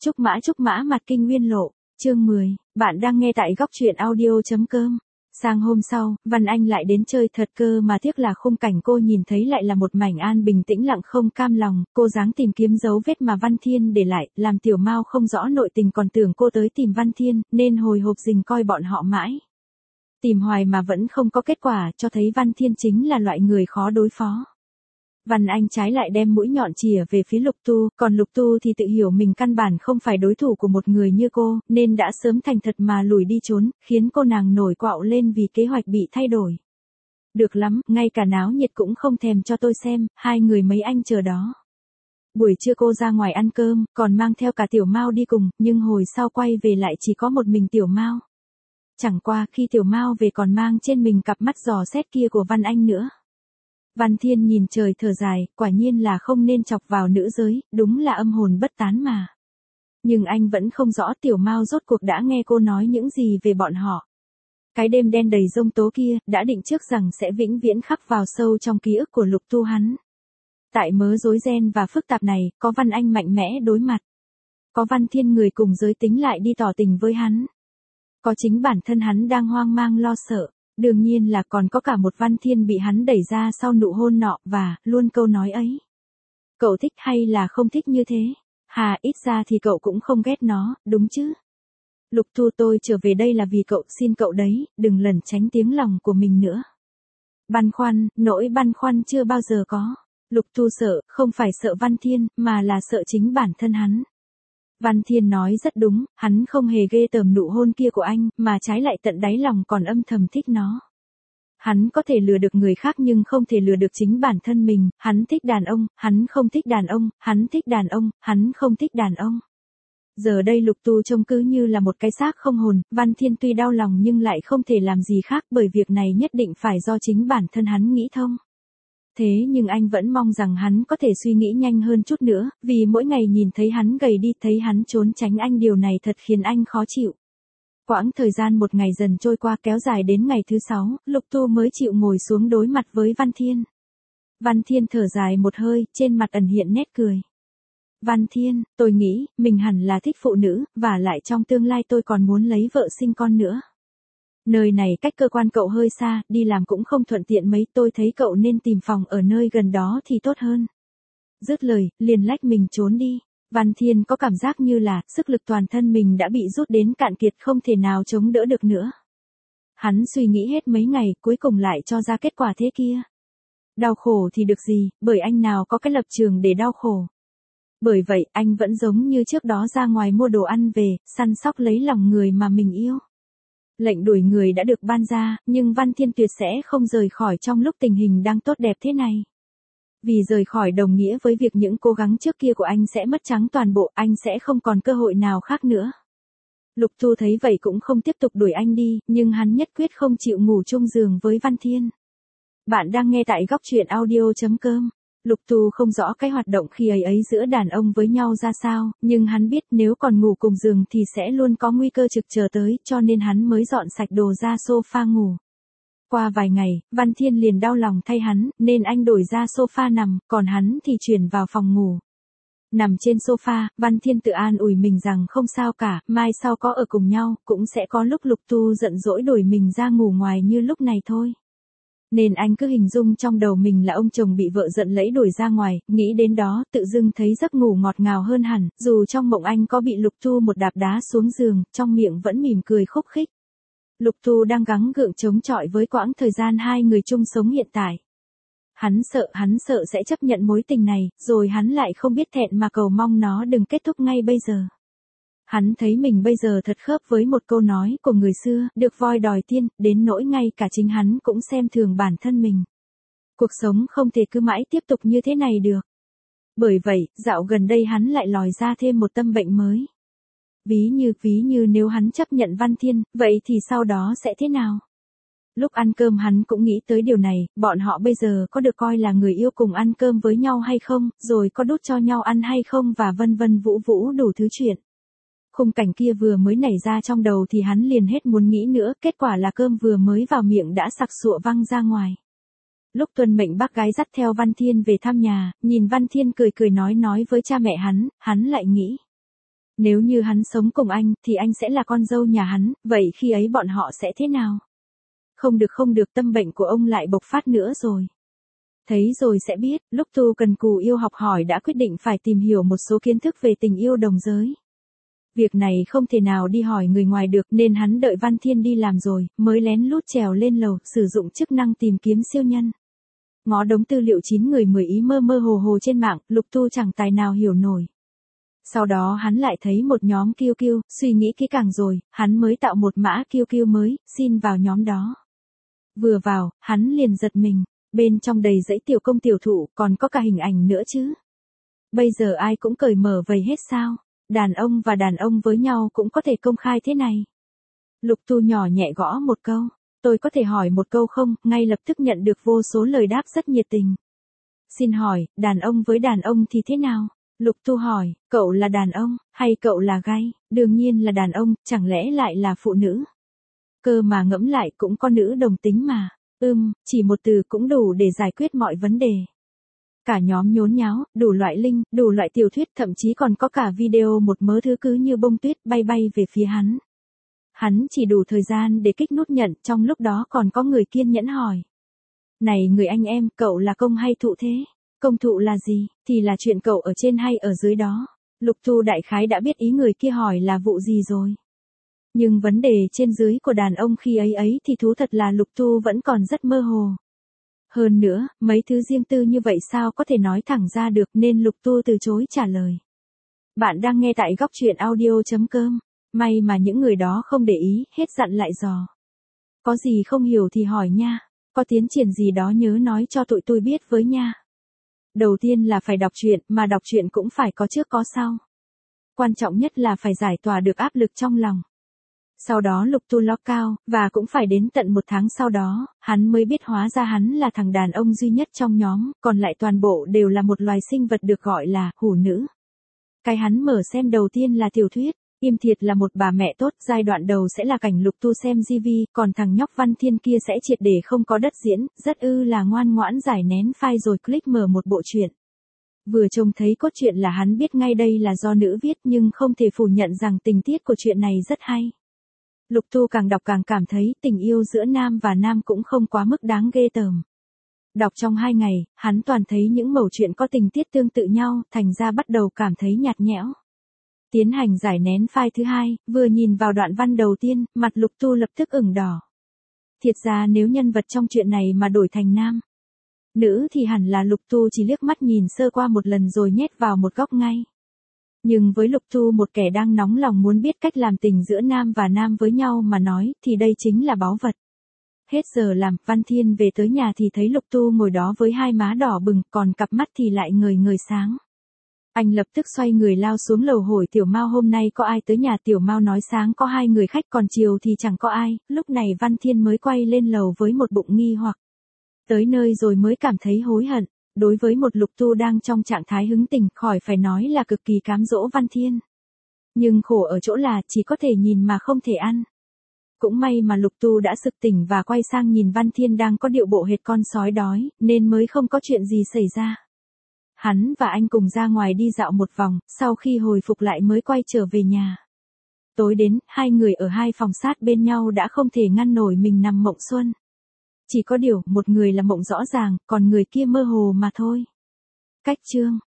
Trúc mã mặt kinh nguyên lộ, chương 10, bạn đang nghe tại góc truyện audio.com. Sang hôm sau, Văn Anh lại đến chơi thật cơ mà tiếc là khung cảnh cô nhìn thấy lại là một mảnh an bình tĩnh lặng không cam lòng, cô dáng tìm kiếm dấu vết mà Văn Thiên để lại, làm Tiểu Mao không rõ nội tình còn tưởng cô tới tìm Văn Thiên, nên hồi hộp rình coi bọn họ mãi. Tìm hoài mà vẫn không có kết quả, cho thấy Văn Thiên chính là loại người khó đối phó. Văn Anh trái lại đem mũi nhọn chìa về phía Lục Tu, còn Lục Tu thì tự hiểu mình căn bản không phải đối thủ của một người như cô, nên đã sớm thành thật mà lùi đi trốn, khiến cô nàng nổi quạo lên vì kế hoạch bị thay đổi. Được lắm, ngay cả náo nhiệt cũng không thèm cho tôi xem, hai người mấy anh chờ đó. Buổi trưa cô ra ngoài ăn cơm, còn mang theo cả Tiểu Mao đi cùng, nhưng hồi sau quay về lại chỉ có một mình Tiểu Mao. Chẳng qua khi Tiểu Mao về còn mang trên mình cặp mắt dò xét kia của Văn Anh nữa. Văn Thiên nhìn trời thở dài, quả nhiên là không nên chọc vào nữ giới, đúng là âm hồn bất tán mà. Nhưng anh vẫn không rõ Tiểu Mao rốt cuộc đã nghe cô nói những gì về bọn họ. Cái đêm đen đầy giông tố kia, đã định trước rằng sẽ vĩnh viễn khắc vào sâu trong ký ức của Lục Tu hắn. Tại mớ rối ren và phức tạp này, có Văn Anh mạnh mẽ đối mặt. Có Văn Thiên người cùng giới tính lại đi tỏ tình với hắn. Có chính bản thân hắn đang hoang mang lo sợ. Đương nhiên là còn có cả một Văn Thiên bị hắn đẩy ra sau nụ hôn nọ và, luôn câu nói ấy. Cậu thích hay là không thích như thế? Hà, ít ra thì cậu cũng không ghét nó, đúng chứ? Lục Tu, tôi trở về đây là vì cậu, xin cậu đấy, đừng lẩn tránh tiếng lòng của mình nữa. Băn khoăn, nỗi băn khoăn chưa bao giờ có. Lục Tu sợ, không phải sợ Văn Thiên, mà là sợ chính bản thân hắn. Văn Thiên nói rất đúng, hắn không hề ghê tởm nụ hôn kia của anh, mà trái lại tận đáy lòng còn âm thầm thích nó. Hắn có thể lừa được người khác nhưng không thể lừa được chính bản thân mình, hắn thích đàn ông, hắn không thích đàn ông, hắn thích đàn ông, hắn không thích đàn ông. Giờ đây Lục Tu trông cứ như là một cái xác không hồn, Văn Thiên tuy đau lòng nhưng lại không thể làm gì khác bởi việc này nhất định phải do chính bản thân hắn nghĩ thông. Thế nhưng anh vẫn mong rằng hắn có thể suy nghĩ nhanh hơn chút nữa, vì mỗi ngày nhìn thấy hắn gầy đi, thấy hắn trốn tránh anh, điều này thật khiến anh khó chịu. Quãng thời gian một ngày dần trôi qua kéo dài đến ngày thứ 6, Lục Tu mới chịu ngồi xuống đối mặt với Văn Thiên. Văn Thiên thở dài một hơi, trên mặt ẩn hiện nét cười. Văn Thiên, tôi nghĩ, mình hẳn là thích phụ nữ, và lại trong tương lai tôi còn muốn lấy vợ sinh con nữa. Nơi này cách cơ quan cậu hơi xa, đi làm cũng không thuận tiện mấy, tôi thấy cậu nên tìm phòng ở nơi gần đó thì tốt hơn. Dứt lời, liền lách mình trốn đi. Văn Thiên có cảm giác như là, sức lực toàn thân mình đã bị rút đến cạn kiệt, không thể nào chống đỡ được nữa. Hắn suy nghĩ hết mấy ngày, cuối cùng lại cho ra kết quả thế kia. Đau khổ thì được gì, bởi anh nào có cái lập trường để đau khổ. Bởi vậy, anh vẫn giống như trước đó ra ngoài mua đồ ăn về, săn sóc lấy lòng người mà mình yêu. Lệnh đuổi người đã được ban ra, nhưng Văn Thiên tuyệt sẽ không rời khỏi trong lúc tình hình đang tốt đẹp thế này. Vì rời khỏi đồng nghĩa với việc những cố gắng trước kia của anh sẽ mất trắng toàn bộ, anh sẽ không còn cơ hội nào khác nữa. Lục Tu thấy vậy cũng không tiếp tục đuổi anh đi, nhưng hắn nhất quyết không chịu ngủ chung giường với Văn Thiên. Bạn đang nghe tại góc truyện audio.com. Lục Tu không rõ cái hoạt động khi ấy giữa đàn ông với nhau ra sao, nhưng hắn biết nếu còn ngủ cùng giường thì sẽ luôn có nguy cơ trực chờ tới, cho nên hắn mới dọn sạch đồ ra sofa ngủ. Qua vài ngày, Văn Thiên liền đau lòng thay hắn, nên anh đổi ra sofa nằm, còn hắn thì chuyển vào phòng ngủ. Nằm trên sofa, Văn Thiên tự an ủi mình rằng không sao cả, mai sau có ở cùng nhau, cũng sẽ có lúc Lục Tu giận dỗi đuổi mình ra ngủ ngoài như lúc này thôi. Nên anh cứ hình dung trong đầu mình là ông chồng bị vợ giận lẫy đuổi ra ngoài, nghĩ đến đó, tự dưng thấy giấc ngủ ngọt ngào hơn hẳn, dù trong mộng anh có bị Lục Tu một đạp đá xuống giường, trong miệng vẫn mỉm cười khúc khích. Lục Tu đang gắng gượng chống chọi với quãng thời gian hai người chung sống hiện tại. Hắn sợ sẽ chấp nhận mối tình này, rồi hắn lại không biết thẹn mà cầu mong nó đừng kết thúc ngay bây giờ. Hắn thấy mình bây giờ thật khớp với một câu nói của người xưa, được voi đòi tiên, đến nỗi ngay cả chính hắn cũng xem thường bản thân mình. Cuộc sống không thể cứ mãi tiếp tục như thế này được. Bởi vậy, dạo gần đây hắn lại lòi ra thêm một tâm bệnh mới. Ví như nếu hắn chấp nhận Văn Thiên, vậy thì sau đó sẽ thế nào? Lúc ăn cơm hắn cũng nghĩ tới điều này, bọn họ bây giờ có được coi là người yêu cùng ăn cơm với nhau hay không, rồi có đút cho nhau ăn hay không và vân vân vũ vũ đủ thứ chuyện. Khung cảnh kia vừa mới nảy ra trong đầu thì hắn liền hết muốn nghĩ nữa, kết quả là cơm vừa mới vào miệng đã sặc sụa văng ra ngoài. Lúc tuân mệnh bác gái dắt theo Văn Thiên về thăm nhà, nhìn Văn Thiên cười nói với cha mẹ hắn lại nghĩ. Nếu như hắn sống cùng anh, thì anh sẽ là con dâu nhà hắn, vậy khi ấy bọn họ sẽ thế nào? Không được, tâm bệnh của ông lại bộc phát nữa rồi. Thấy rồi sẽ biết, lúc Tu cần cù yêu học hỏi đã quyết định phải tìm hiểu một số kiến thức về tình yêu đồng giới. Việc này không thể nào đi hỏi người ngoài được nên hắn đợi Văn Thiên đi làm rồi, mới lén lút trèo lên lầu, sử dụng chức năng tìm kiếm siêu nhân. Ngó đống tư liệu 9 người 10 ý mơ mơ hồ hồ trên mạng, Lục Tu chẳng tài nào hiểu nổi. Sau đó hắn lại thấy một nhóm QQ, suy nghĩ kỹ càng rồi, hắn mới tạo một mã QQ mới, xin vào nhóm đó. Vừa vào, hắn liền giật mình, bên trong đầy dãy tiểu công tiểu thụ, còn có cả hình ảnh nữa chứ. Bây giờ ai cũng cởi mở vầy hết sao, đàn ông và đàn ông với nhau cũng có thể công khai thế này. Lục Tu nhỏ nhẹ gõ một câu, tôi có thể hỏi một câu không, ngay lập tức nhận được vô số lời đáp rất nhiệt tình. Xin hỏi, đàn ông với đàn ông thì thế nào? Lục Tu hỏi, cậu là đàn ông, hay cậu là gay? Đương nhiên là đàn ông, chẳng lẽ lại là phụ nữ? Cơ mà ngẫm lại cũng có nữ đồng tính mà. Chỉ một từ cũng đủ để giải quyết mọi vấn đề. Cả nhóm nhốn nháo, đủ loại link, đủ loại tiểu thuyết, thậm chí còn có cả video một mớ thứ cứ như bông tuyết bay bay về phía hắn. Hắn chỉ đủ thời gian để kích nút nhận, trong lúc đó còn có người kiên nhẫn hỏi. Này người anh em, cậu là công hay thụ thế? Công thụ là gì? Thì là chuyện cậu ở trên hay ở dưới đó. Lục Tu đại khái đã biết ý người kia hỏi là vụ gì rồi. Nhưng vấn đề trên dưới của đàn ông khi ấy thì thú thật là Lục Tu vẫn còn rất mơ hồ. Hơn nữa, mấy thứ riêng tư như vậy sao có thể nói thẳng ra được nên Lục Tu từ chối trả lời. Bạn đang nghe tại góc truyện audio.com. May mà những người đó không để ý, hết dặn lại dò. Có gì không hiểu thì hỏi nha. Có tiến triển gì đó nhớ nói cho tụi tôi biết với nha. Đầu tiên là phải đọc truyện, mà đọc truyện cũng phải có trước có sau. Quan trọng nhất là phải giải tỏa được áp lực trong lòng. Sau đó Lục Tu ló cao, và cũng phải đến tận 1 tháng sau đó, hắn mới biết hóa ra hắn là thằng đàn ông duy nhất trong nhóm, còn lại toàn bộ đều là một loài sinh vật được gọi là hủ nữ. Cái hắn mở xem đầu tiên là tiểu thuyết, Im Thiệt là một bà mẹ tốt, giai đoạn đầu sẽ là cảnh Lục Tu xem GV, còn thằng nhóc Văn Thiên kia sẽ triệt để không có đất diễn, rất là ngoan ngoãn giải nén file rồi click mở một bộ truyện. Vừa trông thấy cốt truyện là hắn biết ngay đây là do nữ viết nhưng không thể phủ nhận rằng tình tiết của chuyện này rất hay. Lục Tu càng đọc càng cảm thấy tình yêu giữa nam và nam cũng không quá mức đáng ghê tởm. Đọc trong 2 ngày, hắn toàn thấy những mẩu chuyện có tình tiết tương tự nhau, thành ra bắt đầu cảm thấy nhạt nhẽo. Tiến hành giải nén file thứ 2, vừa nhìn vào đoạn văn đầu tiên, mặt Lục Tu lập tức ửng đỏ. Thiệt ra nếu nhân vật trong chuyện này mà đổi thành nam, nữ thì hẳn là Lục Tu chỉ liếc mắt nhìn sơ qua một lần rồi nhét vào một góc ngay. Nhưng với Lục Tu, một kẻ đang nóng lòng muốn biết cách làm tình giữa nam và nam với nhau mà nói, thì đây chính là báu vật. Hết giờ làm, Văn Thiên về tới nhà thì thấy Lục Tu ngồi đó với hai má đỏ bừng, còn cặp mắt thì lại ngời ngời sáng. Anh lập tức xoay người lao xuống lầu hỏi Tiểu Mao hôm nay có ai tới nhà. Tiểu Mao nói sáng có 2 người khách còn chiều thì chẳng có ai. Lúc này Văn Thiên mới quay lên lầu với một bụng nghi hoặc. Tới nơi rồi mới cảm thấy hối hận. Đối với một Lục Tu đang trong trạng thái hứng tình, khỏi phải nói là cực kỳ cám dỗ Văn Thiên. Nhưng khổ ở chỗ là chỉ có thể nhìn mà không thể ăn. Cũng may mà Lục Tu đã sực tỉnh và quay sang nhìn Văn Thiên đang có điệu bộ hệt con sói đói, nên mới không có chuyện gì xảy ra. Hắn và anh cùng ra ngoài đi dạo một vòng, sau khi hồi phục lại mới quay trở về nhà. Tối đến, 2 người ở 2 phòng sát bên nhau đã không thể ngăn nổi mình nằm mộng xuân. Chỉ có điều, một người là mộng rõ ràng, còn người kia mơ hồ mà thôi. Cách chương